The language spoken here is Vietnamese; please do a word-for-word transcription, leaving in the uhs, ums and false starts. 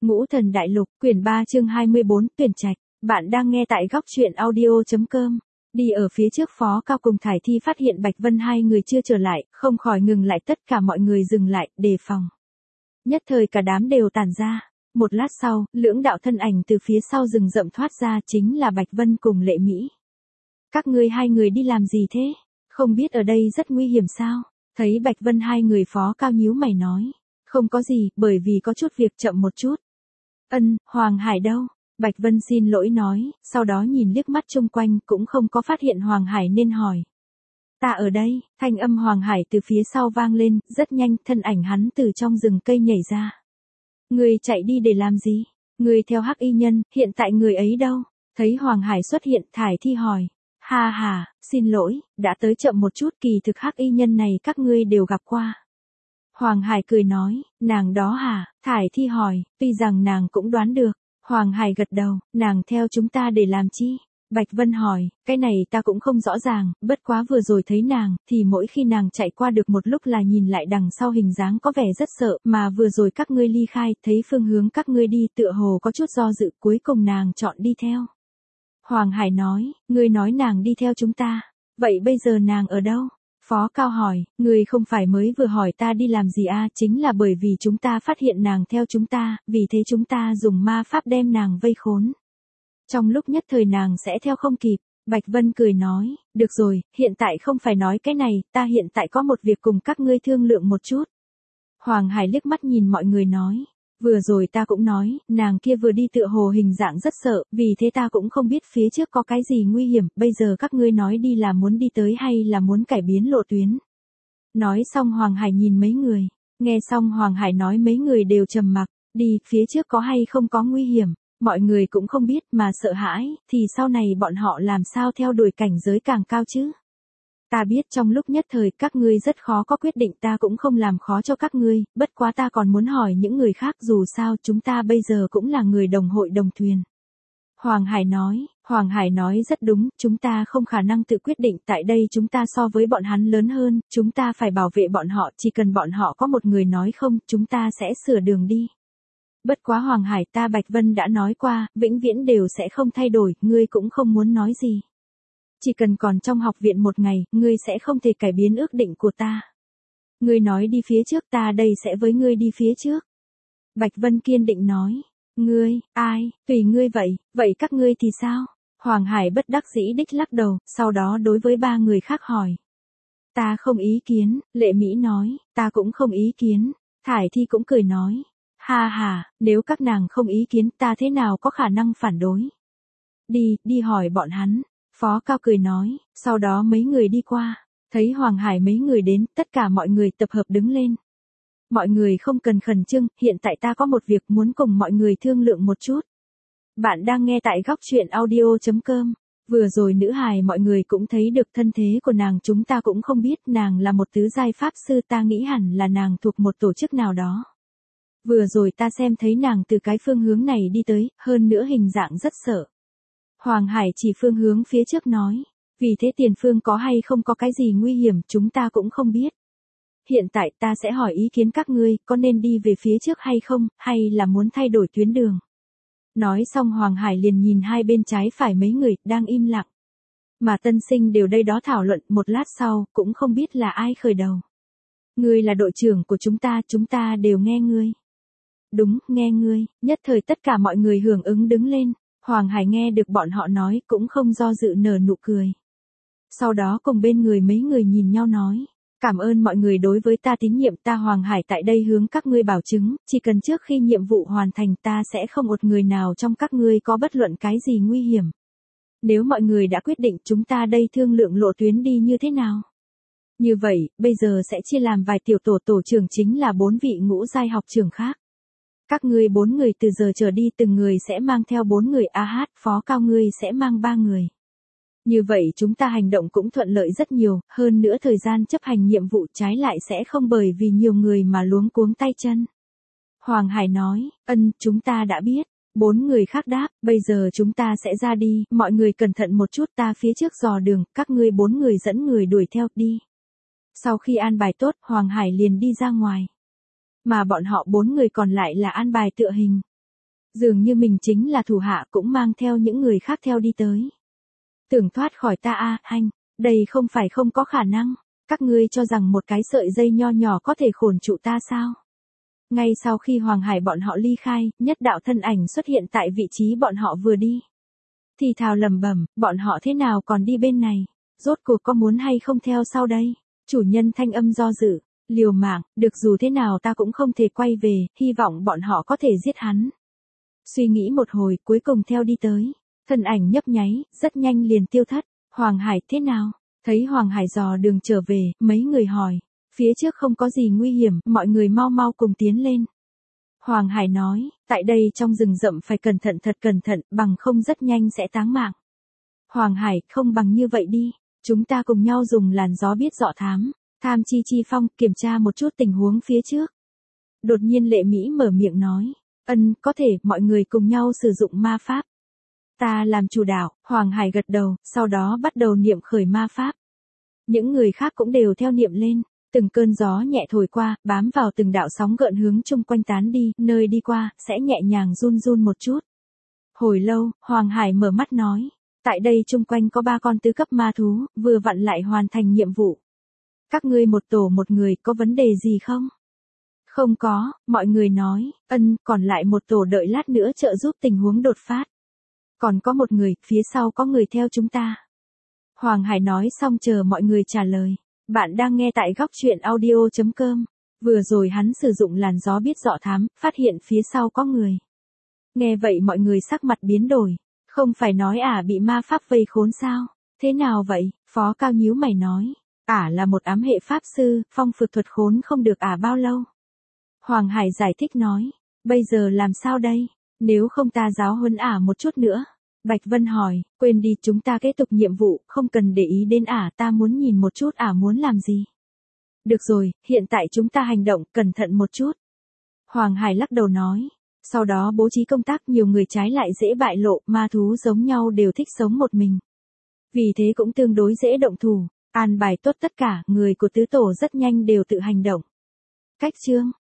Ngũ Thần Đại Lục, quyển ba chương hai mươi bốn, tuyển trạch. Bạn đang nghe tại góc truyện audio chấm com. Đi ở phía trước Phó Cao cùng Thải Thi phát hiện Bạch Vân hai người chưa trở lại, không khỏi ngừng lại, tất cả mọi người dừng lại, đề phòng. Nhất thời cả đám đều tản ra. Một lát sau, lưỡng đạo thân ảnh từ phía sau rừng rậm thoát ra, chính là Bạch Vân cùng Lệ Mỹ. Các ngươi hai người đi làm gì thế? Không biết ở đây rất nguy hiểm sao? Thấy Bạch Vân hai người, Phó Cao nhíu mày nói. Không có gì, bởi vì có chút việc chậm một chút. Ân, Hoàng Hải đâu? Bạch Vân xin lỗi nói, sau đó nhìn liếc mắt chung quanh, cũng không có phát hiện Hoàng Hải nên hỏi. Ta ở đây, thanh âm Hoàng Hải từ phía sau vang lên, rất nhanh, thân ảnh hắn từ trong rừng cây nhảy ra. Người chạy đi để làm gì? Người theo Hắc Y Nhân, hiện tại người ấy đâu? Thấy Hoàng Hải xuất hiện, Thải Thi hỏi. Ha ha, xin lỗi, đã tới chậm một chút, kỳ thực Hắc Y Nhân này các ngươi đều gặp qua. Hoàng Hải cười nói, nàng đó hả? Thải Thi hỏi, tuy rằng nàng cũng đoán được. Hoàng Hải gật đầu, nàng theo chúng ta để làm chi? Bạch Vân hỏi, cái này ta cũng không rõ ràng, bất quá vừa rồi thấy nàng, thì mỗi khi nàng chạy qua được một lúc là nhìn lại đằng sau hình dáng có vẻ rất sợ, mà vừa rồi các ngươi ly khai, thấy phương hướng các ngươi đi tựa hồ có chút do dự, cuối cùng nàng chọn đi theo. Hoàng Hải nói, ngươi nói nàng đi theo chúng ta, vậy bây giờ nàng ở đâu? Phó Cao hỏi, người không phải mới vừa hỏi ta đi làm gì à, chính là bởi vì chúng ta phát hiện nàng theo chúng ta, vì thế chúng ta dùng ma pháp đem nàng vây khốn. Trong lúc nhất thời nàng sẽ theo không kịp, Bạch Vân cười nói, được rồi, hiện tại không phải nói cái này, ta hiện tại có một việc cùng các ngươi thương lượng một chút. Hoàng Hải liếc mắt nhìn mọi người nói. Vừa rồi ta cũng nói, nàng kia vừa đi tựa hồ hình dạng rất sợ, vì thế ta cũng không biết phía trước có cái gì nguy hiểm, bây giờ các ngươi nói đi là muốn đi tới hay là muốn cải biến lộ tuyến. Nói xong Hoàng Hải nhìn mấy người, nghe xong Hoàng Hải nói mấy người đều trầm mặc, đi, phía trước có hay không có nguy hiểm, mọi người cũng không biết mà sợ hãi, thì sau này bọn họ làm sao theo đuổi cảnh giới càng cao chứ. Ta biết trong lúc nhất thời các ngươi rất khó có quyết định, ta cũng không làm khó cho các ngươi, bất quá ta còn muốn hỏi những người khác, dù sao chúng ta bây giờ cũng là người đồng hội đồng thuyền. Hoàng Hải nói, Hoàng Hải nói rất đúng, chúng ta không khả năng tự quyết định, tại đây chúng ta so với bọn hắn lớn hơn, chúng ta phải bảo vệ bọn họ, chỉ cần bọn họ có một người nói không, chúng ta sẽ sửa đường đi. Bất quá Hoàng Hải, ta Bạch Vân đã nói qua, vĩnh viễn đều sẽ không thay đổi, ngươi cũng không muốn nói gì. Chỉ cần còn trong học viện một ngày, ngươi sẽ không thể cải biến ước định của ta. Ngươi nói đi phía trước, ta đây sẽ với ngươi đi phía trước. Bạch Vân kiên định nói. Ngươi, ai, tùy ngươi vậy, vậy các ngươi thì sao? Hoàng Hải bất đắc dĩ đích lắc đầu, sau đó đối với ba người khác hỏi. Ta không ý kiến, Lệ Mỹ nói, ta cũng không ý kiến. Thải Thi cũng cười nói. Ha ha, nếu các nàng không ý kiến, ta thế nào có khả năng phản đối? Đi, đi hỏi bọn hắn. Phó Cao cười nói, sau đó mấy người đi qua, thấy Hoàng Hải mấy người đến, tất cả mọi người tập hợp đứng lên. Mọi người không cần khẩn trương, hiện tại ta có một việc muốn cùng mọi người thương lượng một chút. Bạn đang nghe tại góc truyện audio chấm com. Vừa rồi nữ hài mọi người cũng thấy được thân thế của nàng, chúng ta cũng không biết nàng là một tứ giai pháp sư, ta nghĩ hẳn là nàng thuộc một tổ chức nào đó. Vừa rồi ta xem thấy nàng từ cái phương hướng này đi tới, hơn nữa hình dạng rất sợ. Hoàng Hải chỉ phương hướng phía trước nói, vì thế tiền phương có hay không có cái gì nguy hiểm chúng ta cũng không biết. Hiện tại ta sẽ hỏi ý kiến các ngươi, có nên đi về phía trước hay không, hay là muốn thay đổi tuyến đường. Nói xong Hoàng Hải liền nhìn hai bên trái phải mấy người, đang im lặng. Mà tân sinh đều đây đó thảo luận, một lát sau, cũng không biết là ai khởi đầu. Ngươi là đội trưởng của chúng ta, chúng ta đều nghe ngươi. Đúng, nghe ngươi, nhất thời tất cả mọi người hưởng ứng đứng lên. Hoàng Hải nghe được bọn họ nói, cũng không do dự nở nụ cười. Sau đó cùng bên người mấy người nhìn nhau nói, cảm ơn mọi người đối với ta tín nhiệm, ta Hoàng Hải tại đây hướng các ngươi bảo chứng, chỉ cần trước khi nhiệm vụ hoàn thành ta sẽ không một người nào trong các ngươi có bất luận cái gì nguy hiểm. Nếu mọi người đã quyết định chúng ta đây thương lượng lộ tuyến đi như thế nào? Như vậy, bây giờ sẽ chia làm vài tiểu tổ, tổ trưởng chính là bốn vị ngũ giai học trưởng khác. Các ngươi bốn người từ giờ trở đi từng người sẽ mang theo bốn người, a hát, Phó Cao ngươi sẽ mang ba người. Như vậy chúng ta hành động cũng thuận lợi rất nhiều, hơn nữa thời gian chấp hành nhiệm vụ trái lại sẽ không bởi vì nhiều người mà luống cuống tay chân. Hoàng Hải nói, ân, chúng ta đã biết. Bốn người khác đáp, bây giờ chúng ta sẽ ra đi, mọi người cẩn thận một chút, ta phía trước dò đường, các ngươi bốn người dẫn người đuổi theo, đi. Sau khi an bài tốt, Hoàng Hải liền đi ra ngoài. Mà bọn họ bốn người còn lại là an bài tựa hình. Dường như mình chính là thủ hạ cũng mang theo những người khác theo đi tới. Tưởng thoát khỏi ta a, anh, đây không phải không có khả năng. Các ngươi cho rằng một cái sợi dây nho nhỏ có thể khổn trụ ta sao? Ngay sau khi Hoàng Hải bọn họ ly khai, nhất đạo thân ảnh xuất hiện tại vị trí bọn họ vừa đi. Thì thào lầm bẩm, bọn họ thế nào còn đi bên này? Rốt cuộc có muốn hay không theo sau đây? Chủ nhân thanh âm do dự, liều mạng, được dù thế nào ta cũng không thể quay về, hy vọng bọn họ có thể giết hắn. Suy nghĩ một hồi, cuối cùng theo đi tới. Thân ảnh nhấp nháy, rất nhanh liền tiêu thất. Hoàng Hải thế nào? Thấy Hoàng Hải dò đường trở về, mấy người hỏi. Phía trước không có gì nguy hiểm, mọi người mau mau cùng tiến lên. Hoàng Hải nói, tại đây trong rừng rậm phải cẩn thận thật cẩn thận, bằng không rất nhanh sẽ táng mạng. Hoàng Hải, không bằng như vậy đi, chúng ta cùng nhau dùng làn gió biết dọ thám, tham chi chi phong, kiểm tra một chút tình huống phía trước. Đột nhiên Lệ Mỹ mở miệng nói, ân, có thể, mọi người cùng nhau sử dụng ma pháp. Ta làm chủ đạo, Hoàng Hải gật đầu, sau đó bắt đầu niệm khởi ma pháp. Những người khác cũng đều theo niệm lên. Từng cơn gió nhẹ thổi qua, bám vào từng đạo sóng gợn hướng chung quanh tán đi, nơi đi qua, sẽ nhẹ nhàng run run một chút. Hồi lâu, Hoàng Hải mở mắt nói, tại đây chung quanh có ba con tứ cấp ma thú, vừa vặn lại hoàn thành nhiệm vụ. Các ngươi một tổ một người, có vấn đề gì không? Không có, mọi người nói, ân, còn lại một tổ đợi lát nữa trợ giúp tình huống đột phát. Còn có một người, phía sau có người theo chúng ta. Hoàng Hải nói xong chờ mọi người trả lời. Bạn đang nghe tại góc truyện audio chấm com. Vừa rồi hắn sử dụng làn gió biết dọ thám, phát hiện phía sau có người. Nghe vậy mọi người sắc mặt biến đổi. Không phải nói ả bị ma pháp vây khốn sao? Thế nào vậy? Phó Cao nhíu mày nói. Ả là một ám hệ pháp sư, phong phược thuật khốn không được ả bao lâu. Hoàng Hải giải thích nói. Bây giờ làm sao đây? Nếu không ta giáo huấn ả một chút nữa. Bạch Vân hỏi, quên đi chúng ta kết tục nhiệm vụ, không cần để ý đến ả, ta muốn nhìn một chút ả muốn làm gì. Được rồi, hiện tại chúng ta hành động, cẩn thận một chút. Hoàng Hải lắc đầu nói, sau đó bố trí công tác nhiều người trái lại dễ bại lộ, ma thú giống nhau đều thích sống một mình. Vì thế cũng tương đối dễ động thủ, an bài tốt tất cả, người của tứ tổ rất nhanh đều tự hành động. Cách chương